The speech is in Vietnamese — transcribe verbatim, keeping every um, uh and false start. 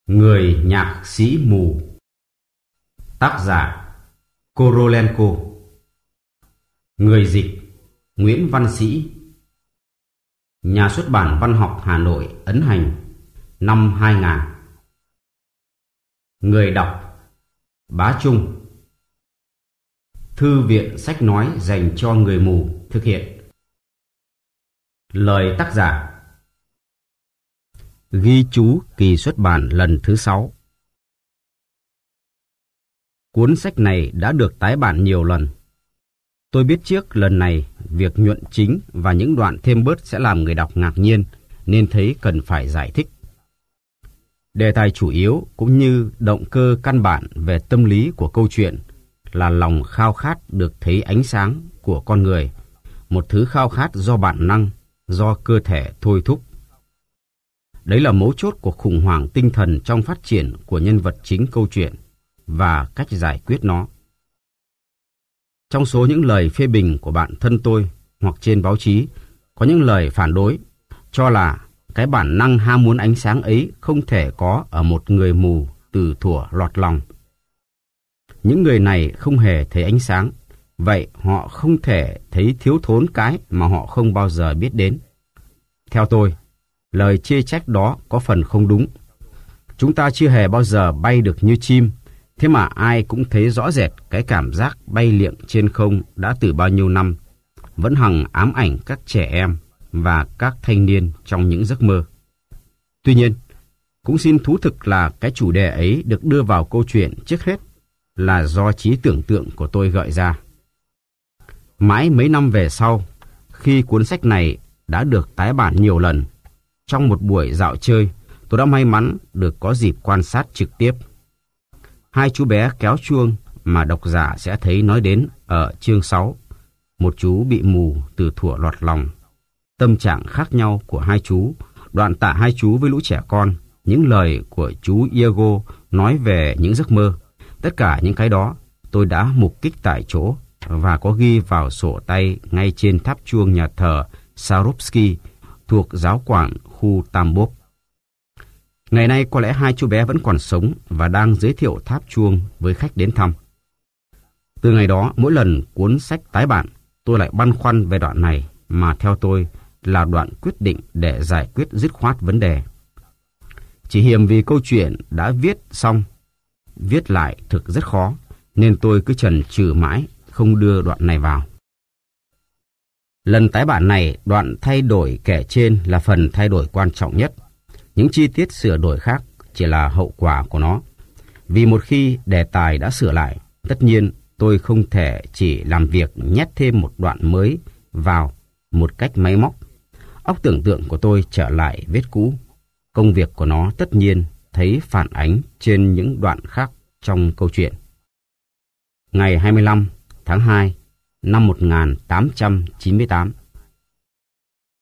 Người nhạc sĩ mù. Tác giả Korolenko. Người dịch Nguyễn Văn Sĩ. Nhà xuất bản Văn học Hà Nội ấn hành năm hai nghìn. Người đọc Bá Trung. Thư viện sách nói dành cho người mù thực hiện. Lời tác giả. Ghi chú kỳ xuất bản lần thứ sáu. Cuốn sách này đã được tái bản nhiều lần. Tôi biết trước lần này việc nhuận chính và những đoạn thêm bớt sẽ làm người đọc ngạc nhiên, nên thấy cần phải giải thích. Đề tài chủ yếu cũng như động cơ căn bản về tâm lý của câu chuyện là lòng khao khát được thấy ánh sáng của con người, một thứ khao khát do bản năng, do cơ thể thôi thúc. Đấy là mấu chốt của khủng hoảng tinh thần trong phát triển của nhân vật chính câu chuyện và cách giải quyết nó. Trong số những lời phê bình của bạn thân tôi hoặc trên báo chí, có những lời phản đối, cho là cái bản năng ham muốn ánh sáng ấy không thể có ở một người mù từ thuở lọt lòng. Những người này không hề thấy ánh sáng, vậy họ không thể thấy thiếu thốn cái mà họ không bao giờ biết đến. Theo tôi, lời chê trách đó có phần không đúng. Chúng ta chưa hề bao giờ bay được như chim, thế mà ai cũng thấy rõ rệt cái cảm giác bay liệng trên không đã từ bao nhiêu năm, vẫn hằng ám ảnh các trẻ em và các thanh niên trong những giấc mơ. Tuy nhiên, cũng xin thú thực là cái chủ đề ấy được đưa vào câu chuyện trước hết là do trí tưởng tượng của tôi gợi ra. Mãi mấy năm về sau, khi cuốn sách này đã được tái bản nhiều lần, trong một buổi dạo chơi, tôi đã may mắn được có dịp quan sát trực tiếp. Hai chú bé kéo chuông mà độc giả sẽ thấy nói đến ở chương sáu. Một chú bị mù từ thuở lọt lòng. Tâm trạng khác nhau của hai chú, đoạn tả hai chú với lũ trẻ con, những lời của chú Iago nói về những giấc mơ. Tất cả những cái đó tôi đã mục kích tại chỗ và có ghi vào sổ tay ngay trên tháp chuông nhà thờ Swarovski thuộc giáo quản khu Tambov. Ngày nay có lẽ hai chú bé vẫn còn sống và đang giới thiệu tháp chuông với khách đến thăm. Từ ngày đó, mỗi lần cuốn sách tái bản, tôi lại băn khoăn về đoạn này mà theo tôi là đoạn quyết định để giải quyết dứt khoát vấn đề. Chỉ hiềm vì câu chuyện đã viết xong, viết lại thực rất khó, nên tôi cứ chần chừ mãi không đưa đoạn này vào. Lần tái bản này, đoạn thay đổi kể trên là phần thay đổi quan trọng nhất. Những chi tiết sửa đổi khác chỉ là hậu quả của nó. Vì một khi đề tài đã sửa lại, tất nhiên tôi không thể chỉ làm việc nhét thêm một đoạn mới vào một cách máy móc. Óc tưởng tượng của tôi trở lại vết cũ. Công việc của nó tất nhiên thấy phản ánh trên những đoạn khác trong câu chuyện. Ngày hai mươi lăm tháng hai năm một nghìn tám trăm chín mươi tám,